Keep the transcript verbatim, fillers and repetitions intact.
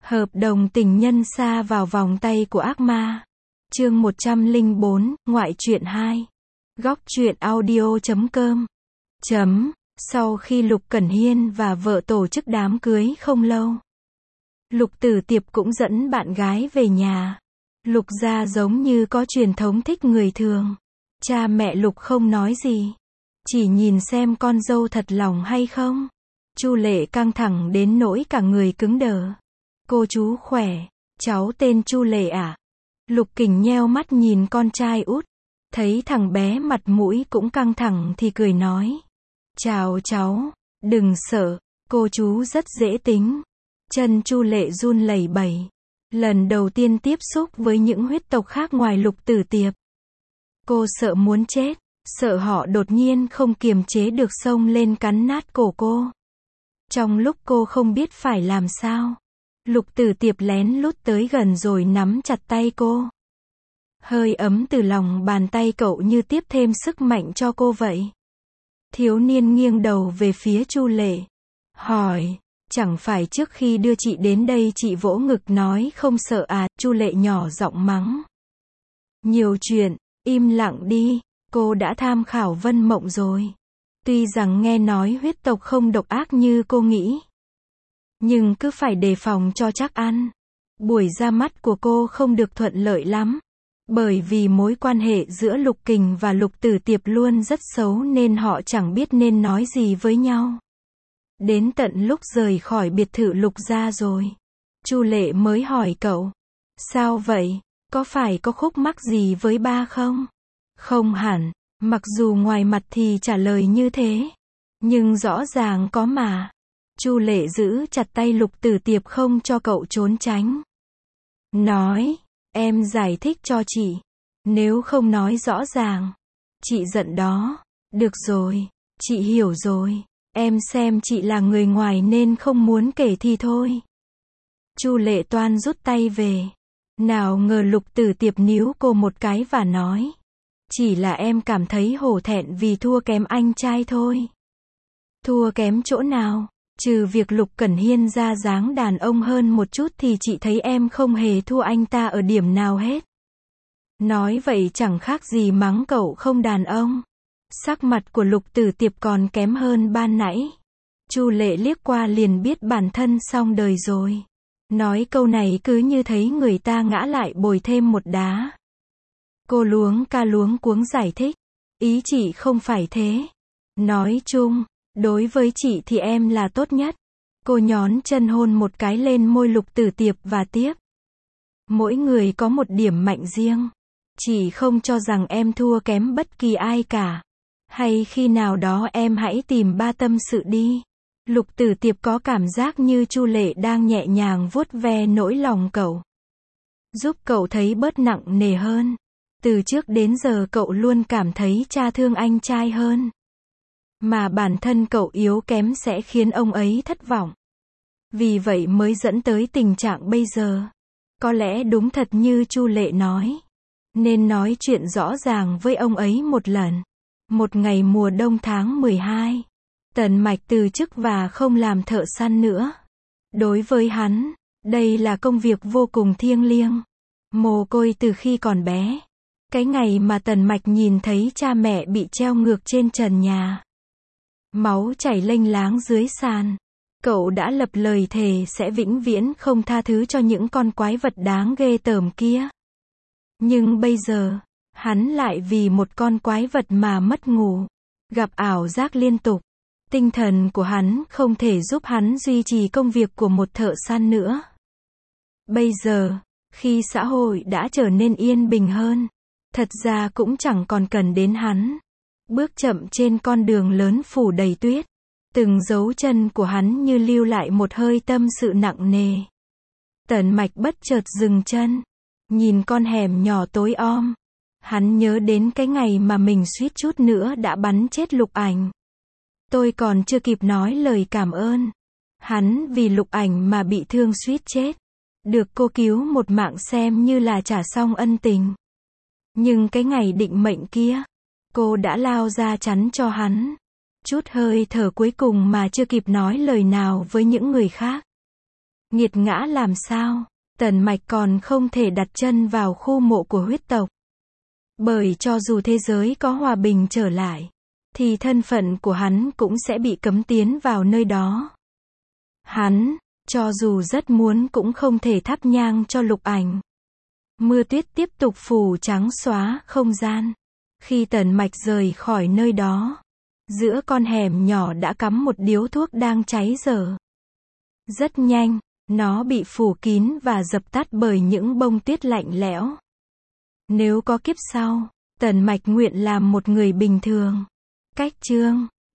Hợp đồng tình nhân sa vào vòng tay của ác ma. Chương một trăm lẻ bốn, ngoại truyện hai. Góc truyện audio chấm com. Chấm. Sau khi Lục Cẩn Hiên và vợ tổ chức đám cưới không lâu, Lục Tử Tiệp cũng dẫn bạn gái về nhà. Lục gia giống như có truyền thống thích người thường. Cha mẹ Lục không nói gì, chỉ nhìn xem con dâu thật lòng hay không. Chu Lệ căng thẳng đến nỗi cả người cứng đờ. Cô chú khỏe, cháu tên Chu Lệ à? Lục Kình nheo mắt nhìn con trai út, thấy thằng bé mặt mũi cũng căng thẳng thì cười nói. Chào cháu, đừng sợ, cô chú rất dễ tính. Chân Chu Lệ run lẩy bẩy, lần đầu tiên tiếp xúc với những huyết tộc khác ngoài Lục Tử Tiệp. Cô sợ muốn chết, sợ họ đột nhiên không kiềm chế được xông lên cắn nát cổ cô. Trong lúc cô không biết phải làm sao, Lục Tử Tiệp lén lút tới gần rồi nắm chặt tay cô. Hơi ấm từ lòng bàn tay cậu như tiếp thêm sức mạnh cho cô vậy. Thiếu niên nghiêng đầu về phía Chu Lệ, hỏi, chẳng phải trước khi đưa chị đến đây chị vỗ ngực nói không sợ à? Chu Lệ nhỏ giọng mắng. Nhiều chuyện, im lặng đi, cô đã tham khảo Vân Mộng rồi. Tuy rằng nghe nói huyết tộc không độc ác như cô nghĩ, nhưng cứ phải đề phòng cho chắc ăn. Buổi ra mắt của cô không được thuận lợi lắm, bởi vì mối quan hệ giữa Lục Kình và Lục Tử Tiệp luôn rất xấu nên họ chẳng biết nên nói gì với nhau. Đến tận lúc rời khỏi biệt thự Lục gia rồi, Chu Lệ mới hỏi cậu, sao vậy, có phải có khúc mắc gì với ba không? Không hẳn, mặc dù ngoài mặt thì trả lời như thế, nhưng rõ ràng có mà. Chu Lệ giữ chặt tay Lục Tử Tiệp không cho cậu trốn tránh. Nói, em giải thích cho chị. Nếu không nói rõ ràng, chị giận đó. Được rồi, chị hiểu rồi. Em xem chị là người ngoài nên không muốn kể thì thôi. Chu Lệ toan rút tay về. Nào ngờ Lục Tử Tiệp níu cô một cái và nói. Chỉ là em cảm thấy hổ thẹn vì thua kém anh trai thôi. Thua kém chỗ nào? Trừ việc Lục Cẩn Hiên ra dáng đàn ông hơn một chút thì chị thấy em không hề thua anh ta ở điểm nào hết. Nói vậy chẳng khác gì mắng cậu không đàn ông. Sắc mặt của Lục Tử Tiệp còn kém hơn ban nãy. Chu Lệ liếc qua liền biết bản thân xong đời rồi. Nói câu này cứ như thấy người ta ngã lại bồi thêm một đá. Cô luống ca luống cuống giải thích. Ý chị không phải thế. Nói chung, đối với chị thì em là tốt nhất. Cô nhón chân hôn một cái lên môi Lục Tử Tiệp và tiếp. Mỗi người có một điểm mạnh riêng. Chị không cho rằng em thua kém bất kỳ ai cả. Hay khi nào đó em hãy tìm ba tâm sự đi. Lục Tử Tiệp có cảm giác như Chu Lệ đang nhẹ nhàng vuốt ve nỗi lòng cậu, giúp cậu thấy bớt nặng nề hơn. Từ trước đến giờ cậu luôn cảm thấy cha thương anh trai hơn, mà bản thân cậu yếu kém sẽ khiến ông ấy thất vọng. Vì vậy mới dẫn tới tình trạng bây giờ. Có lẽ đúng thật như Chu Lệ nói, nên nói chuyện rõ ràng với ông ấy một lần. Một ngày mùa đông tháng mười hai, Tần Mạch từ chức và không làm thợ săn nữa. Đối với hắn, đây là công việc vô cùng thiêng liêng. Mồ côi từ khi còn bé. Cái ngày mà Tần Mạch nhìn thấy cha mẹ bị treo ngược trên trần nhà, máu chảy lênh láng dưới sàn, cậu đã lập lời thề sẽ vĩnh viễn không tha thứ cho những con quái vật đáng ghê tởm kia. Nhưng bây giờ, hắn lại vì một con quái vật mà mất ngủ, gặp ảo giác liên tục. Tinh thần của hắn không thể giúp hắn duy trì công việc của một thợ săn nữa. Bây giờ, khi xã hội đã trở nên yên bình hơn, thật ra cũng chẳng còn cần đến hắn. Bước chậm trên con đường lớn phủ đầy tuyết, từng dấu chân của hắn như lưu lại một hơi tâm sự nặng nề. Tần Mạch bất chợt dừng chân, nhìn con hẻm nhỏ tối om. Hắn nhớ đến cái ngày mà mình suýt chút nữa đã bắn chết Lục Ảnh. Tôi còn chưa kịp nói lời cảm ơn. Hắn vì Lục Ảnh mà bị thương suýt chết. Được cô cứu một mạng xem như là trả xong ân tình. Nhưng cái ngày định mệnh kia, cô đã lao ra chắn cho hắn. Chút hơi thở cuối cùng mà chưa kịp nói lời nào với những người khác. Nghiệt ngã làm sao? Tần Mạch còn không thể đặt chân vào khu mộ của huyết tộc. Bởi cho dù thế giới có hòa bình trở lại, thì thân phận của hắn cũng sẽ bị cấm tiến vào nơi đó. Hắn, cho dù rất muốn cũng không thể thắp nhang cho Lục Ảnh. Mưa tuyết tiếp tục phủ trắng xóa không gian. Khi Tần Mạch rời khỏi nơi đó, giữa con hẻm nhỏ đã cắm một điếu thuốc đang cháy dở. Rất nhanh, nó bị phủ kín và dập tắt bởi những bông tuyết lạnh lẽo. Nếu có kiếp sau, Tần Mạch nguyện làm một người bình thường. Cách chương